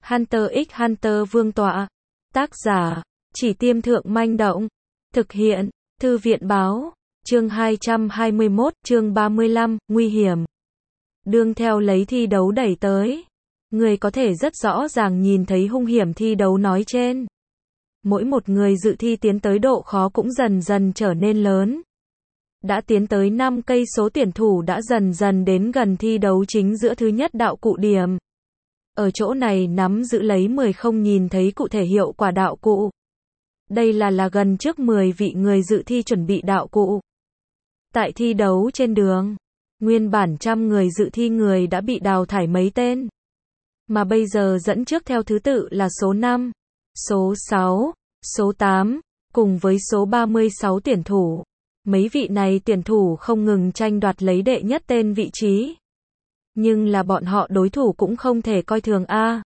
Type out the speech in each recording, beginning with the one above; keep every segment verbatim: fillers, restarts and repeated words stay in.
Hunter x Hunter Vương tọa. Tác giả, Chỉ Tiêm Thượng Manh Động. Thực hiện, Thư viện Báo. Chương hai trăm hai mươi mốt, chương ba mươi lăm, nguy hiểm. Đương theo lấy thi đấu đẩy tới. Người có thể rất rõ ràng nhìn thấy hung hiểm thi đấu nói trên. Mỗi một người dự thi tiến tới độ khó cũng dần dần trở nên lớn. Đã tiến tới năm cây số tuyển thủ đã dần dần đến gần thi đấu chính giữa thứ nhất đạo cụ điểm. Ở chỗ này nắm giữ lấy mười không nhìn thấy cụ thể hiệu quả đạo cụ. Đây là là gần trước mười vị người dự thi chuẩn bị đạo cụ. Tại thi đấu trên đường, nguyên bản trăm người dự thi người đã bị đào thải mấy tên. Mà bây giờ dẫn trước theo thứ tự là số năm, số sáu, số tám, cùng với số ba mươi sáu tuyển thủ. Mấy vị này tuyển thủ không ngừng tranh đoạt lấy đệ nhất tên vị trí. Nhưng là bọn họ đối thủ cũng không thể coi thường a.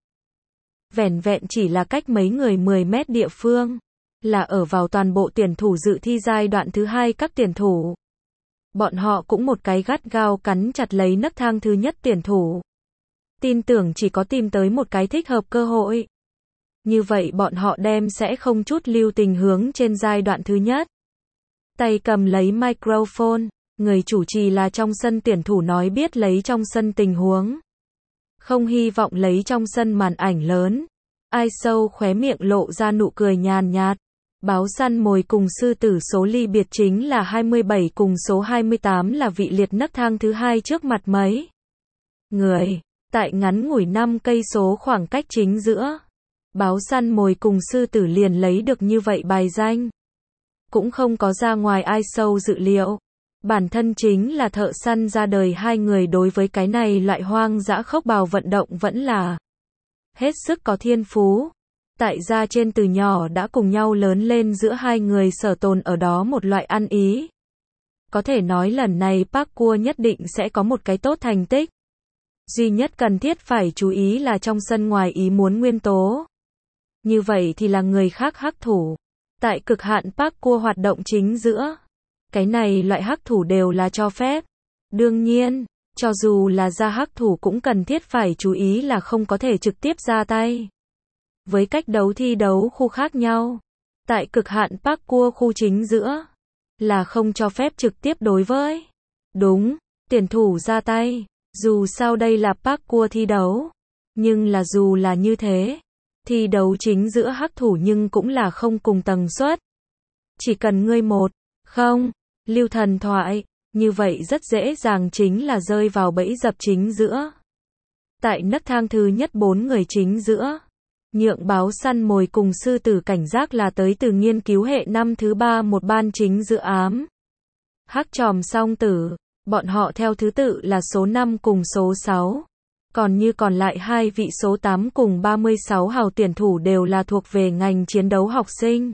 Vẻn vẹn chỉ là cách mấy người mười mét địa phương, là ở vào toàn bộ tuyển thủ dự thi giai đoạn thứ hai các tuyển thủ. Bọn họ cũng một cái gắt gao cắn chặt lấy nấc thang thứ nhất tuyển thủ. Tin tưởng chỉ có tìm tới một cái thích hợp cơ hội. Như vậy bọn họ đem sẽ không chút lưu tình hướng trên giai đoạn thứ nhất. Tay cầm lấy microphone, người chủ trì là trong sân tuyển thủ nói biết lấy trong sân tình huống. Không hy vọng lấy trong sân màn ảnh lớn. Ai sâu khóe miệng lộ ra nụ cười nhàn nhạt. Báo săn mồi cùng sư tử số ly biệt chính là hai mươi bảy cùng số hai mươi tám là vị liệt nấc thang thứ hai trước mặt mấy người. Tại ngắn ngủi năm cây số khoảng cách chính giữa, báo săn mồi cùng sư tử liền lấy được như vậy bài danh. Cũng không có ra ngoài ai sâu dự liệu. Bản thân chính là thợ săn ra đời hai người đối với cái này loại hoang dã khốc bào vận động vẫn là hết sức có thiên phú. Tại gia trên từ nhỏ đã cùng nhau lớn lên giữa hai người sở tồn ở đó một loại ăn ý. Có thể nói lần này parkour nhất định sẽ có một cái tốt thành tích. Duy nhất cần thiết phải chú ý là trong sân ngoài ý muốn nguyên tố. Như vậy thì là người khác hắc thủ. Tại cực hạn parkour hoạt động chính giữa, cái này loại hắc thủ đều là cho phép. Đương nhiên, cho dù là ra hắc thủ cũng cần thiết phải chú ý là không có thể trực tiếp ra tay. Với cách đấu thi đấu khu khác nhau, tại cực hạn parkour khu chính giữa, là không cho phép trực tiếp đối với. Đúng, tuyển thủ ra tay. Dù sao đây là parkour thi đấu, nhưng là dù là như thế, thi đấu chính giữa hắc thủ nhưng cũng là không cùng tần suất. Chỉ cần ngươi một, không, lưu thần thoại, như vậy rất dễ dàng chính là rơi vào bẫy dập chính giữa. Tại nấc thang thứ nhất bốn người chính giữa, nhượng báo săn mồi cùng sư tử cảnh giác là tới từ nghiên cứu hệ năm thứ ba một ban chính giữa ám. Hắc tròm song tử. Bọn họ theo thứ tự là số năm cùng số sáu. Còn như còn lại hai vị số tám cùng ba mươi sáu hào tuyển thủ đều là thuộc về ngành chiến đấu học sinh.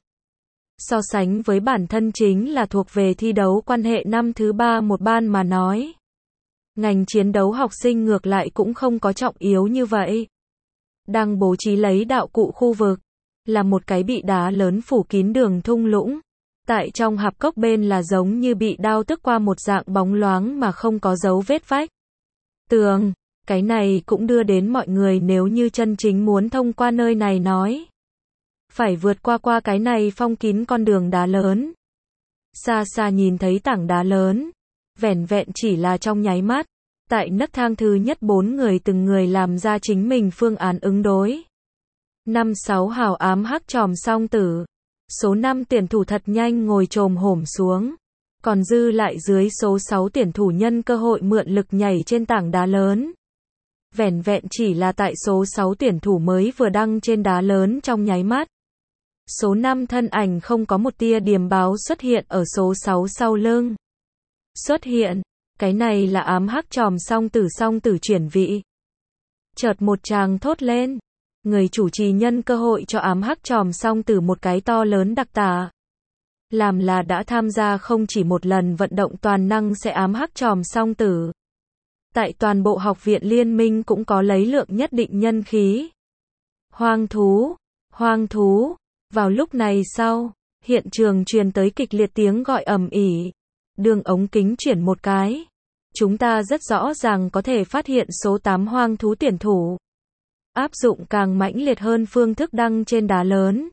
So sánh với bản thân chính là thuộc về thi đấu quan hệ năm thứ ba một ban mà nói. Ngành chiến đấu học sinh ngược lại cũng không có trọng yếu như vậy. Đang bố trí lấy đạo cụ khu vực, là một cái bị đá lớn phủ kín đường thung lũng. Tại trong hạp cốc bên là giống như bị đao tức qua một dạng bóng loáng mà không có dấu vết vách tường. Cái này cũng đưa đến mọi người nếu như chân chính muốn thông qua nơi này nói. Phải vượt qua qua cái này phong kín con đường đá lớn. Xa xa nhìn thấy tảng đá lớn. Vẻn vẹn chỉ là trong nháy mắt. Tại nấc thang thứ nhất bốn người từng người làm ra chính mình phương án ứng đối. Năm sáu hào ám hắc tròm song tử. Số năm tuyển thủ thật nhanh ngồi chồm hổm xuống. Còn dư lại dưới số sáu tuyển thủ nhân cơ hội mượn lực nhảy trên tảng đá lớn. Vẻn vẹn chỉ là tại số sáu tuyển thủ mới vừa đăng trên đá lớn trong nháy mắt. Số năm thân ảnh không có một tia điềm báo xuất hiện ở số sáu sau lưng. Xuất hiện, cái này là ám hắc tròm song tử song tử chuyển vị. Chợt một tràng thốt lên. Người chủ trì nhân cơ hội cho ám hắc tròm song tử một cái to lớn đặc tả. Làm là đã tham gia không chỉ một lần vận động toàn năng sẽ ám hắc tròm song tử. Tại toàn bộ học viện liên minh cũng có lấy lượng nhất định nhân khí. Hoang thú, hoang thú. Vào lúc này sau, hiện trường truyền tới kịch liệt tiếng gọi ầm ĩ. Đường ống kính chuyển một cái. Chúng ta rất rõ ràng có thể phát hiện số tám hoang thú tuyển thủ. áp dụng càng mãnh liệt hơn phương thức đăng trên đá lớn.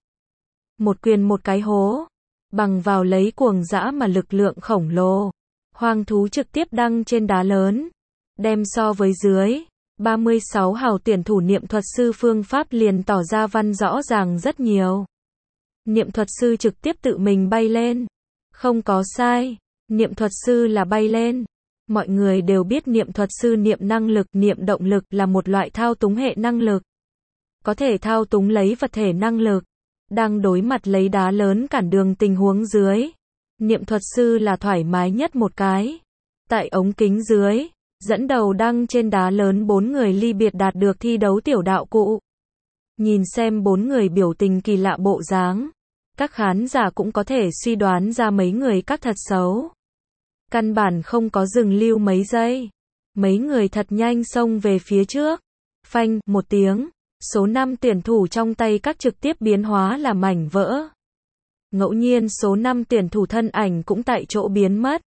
Một quyền một cái hố, bằng vào lấy cuồng dã mà lực lượng khổng lồ. Hoang thú trực tiếp đăng trên đá lớn, đem so với dưới ba mươi sáu hào tuyển thủ niệm thuật sư phương pháp liền tỏ ra văn rõ ràng rất nhiều. Niệm thuật sư trực tiếp tự mình bay lên. Không có sai, niệm thuật sư là bay lên. Mọi người đều biết niệm thuật sư niệm năng lực, niệm động lực là một loại thao túng hệ năng lực. Có thể thao túng lấy vật thể năng lực. Đang đối mặt lấy đá lớn cản đường tình huống dưới. Niệm thuật sư là thoải mái nhất một cái. Tại ống kính dưới, dẫn đầu đăng trên đá lớn bốn người ly biệt đạt được thi đấu tiểu đạo cụ. Nhìn xem bốn người biểu tình kỳ lạ bộ dáng, các khán giả cũng có thể suy đoán ra mấy người các thật xấu. Căn bản không có dừng lưu mấy giây. Mấy người thật nhanh xông về phía trước. Phanh, một tiếng, số năm tuyển thủ trong tay các trực tiếp biến hóa là mảnh vỡ. Ngẫu nhiên số năm tuyển thủ thân ảnh cũng tại chỗ biến mất.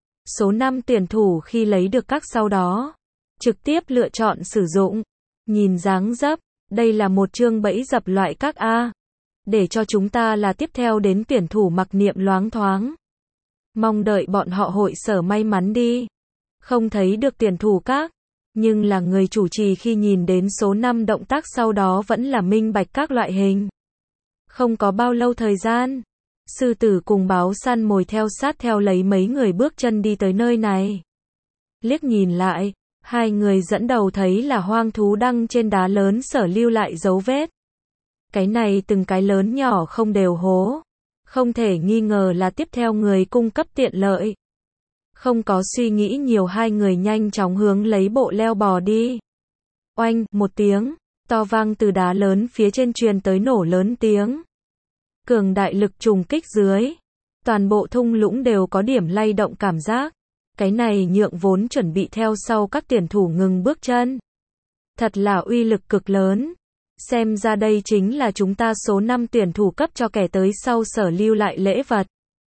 Số năm tuyển thủ khi lấy được các sau đó, trực tiếp lựa chọn sử dụng. Nhìn dáng dấp, đây là một chương bẫy dập loại các A. Để cho chúng ta là tiếp theo đến tuyển thủ mặc niệm loáng thoáng. Mong đợi bọn họ hội sở may mắn đi. Không thấy được tuyển thủ các, nhưng là người chủ trì khi nhìn đến số năm động tác sau đó vẫn là minh bạch các loại hình. Không có bao lâu thời gian, sư tử cùng báo săn mồi theo sát theo lấy mấy người bước chân đi tới nơi này. Liếc nhìn lại, hai người dẫn đầu thấy là hoang thú đăng trên đá lớn sở lưu lại dấu vết. Cái này từng cái lớn nhỏ không đều hố. Không thể nghi ngờ là tiếp theo người cung cấp tiện lợi. Không có suy nghĩ nhiều, hai người nhanh chóng hướng lấy bộ leo bò đi. Oanh, một tiếng, to vang từ đá lớn phía trên truyền tới nổ lớn tiếng. Cường đại lực trùng kích dưới. Toàn bộ thung lũng đều có điểm lay động cảm giác. Cái này nhượng vốn chuẩn bị theo sau các tuyển thủ ngừng bước chân. Thật là uy lực cực lớn. Xem ra đây chính là chúng ta số năm tuyển thủ cấp cho kẻ tới sau sở lưu lại lễ vật.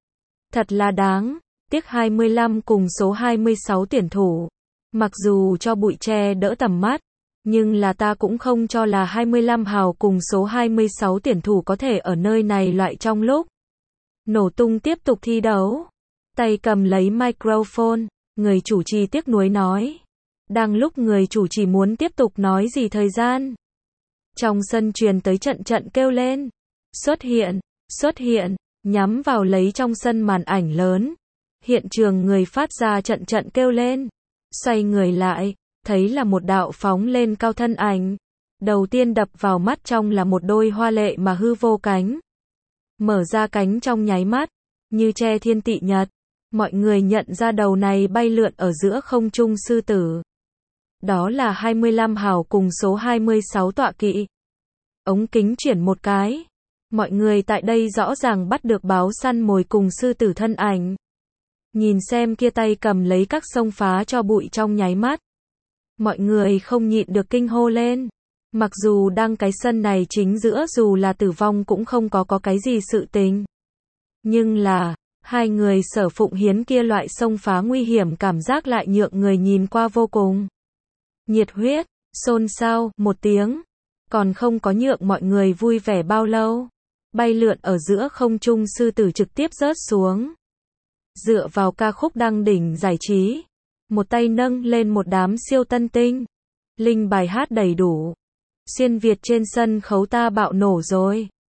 Thật là đáng, tiếc hai mươi lăm cùng số hai mươi sáu tuyển thủ. Mặc dù cho bụi che đỡ tầm mắt, nhưng là ta cũng không cho là hai mươi lăm hào cùng số hai mươi sáu tuyển thủ có thể ở nơi này loại trong lúc. Nổ tung tiếp tục thi đấu. Tay cầm lấy microphone, người chủ trì tiếc nuối nói. Đang lúc người chủ trì muốn tiếp tục nói gì thời gian. Trong sân truyền tới trận trận kêu lên. Xuất hiện, xuất hiện, nhắm vào lấy trong sân màn ảnh lớn. Hiện trường người phát ra trận trận kêu lên. Xoay người lại, thấy là một đạo phóng lên cao thân ảnh. Đầu tiên đập vào mắt trong là một đôi hoa lệ mà hư vô cánh. Mở ra cánh trong nháy mắt, như che thiên tị nhật. Mọi người nhận ra đầu này bay lượn ở giữa không trung sư tử. Đó là hai mươi lăm hào cùng số hai mươi sáu tọa kỵ. Ống kính chuyển một cái. Mọi người tại đây rõ ràng bắt được báo săn mồi cùng sư tử thân ảnh. Nhìn xem kia tay cầm lấy các sông phá cho bụi trong nháy mắt. Mọi người không nhịn được kinh hô lên. Mặc dù đang cái sân này chính giữa dù là tử vong cũng không có có cái gì sự tình. Nhưng là, hai người sở phụng hiến kia loại sông phá nguy hiểm cảm giác lại nhượng người nhìn qua vô cùng nhiệt huyết, xôn xao, một tiếng. Còn không có nhượng mọi người vui vẻ bao lâu. Bay lượn ở giữa không trung sư tử trực tiếp rớt xuống. Dựa vào ca khúc đăng đỉnh giải trí. Một tay nâng lên một đám siêu tân tinh. Linh bài hát đầy đủ. Xuyên Việt trên sân khấu ta bạo nổ rồi.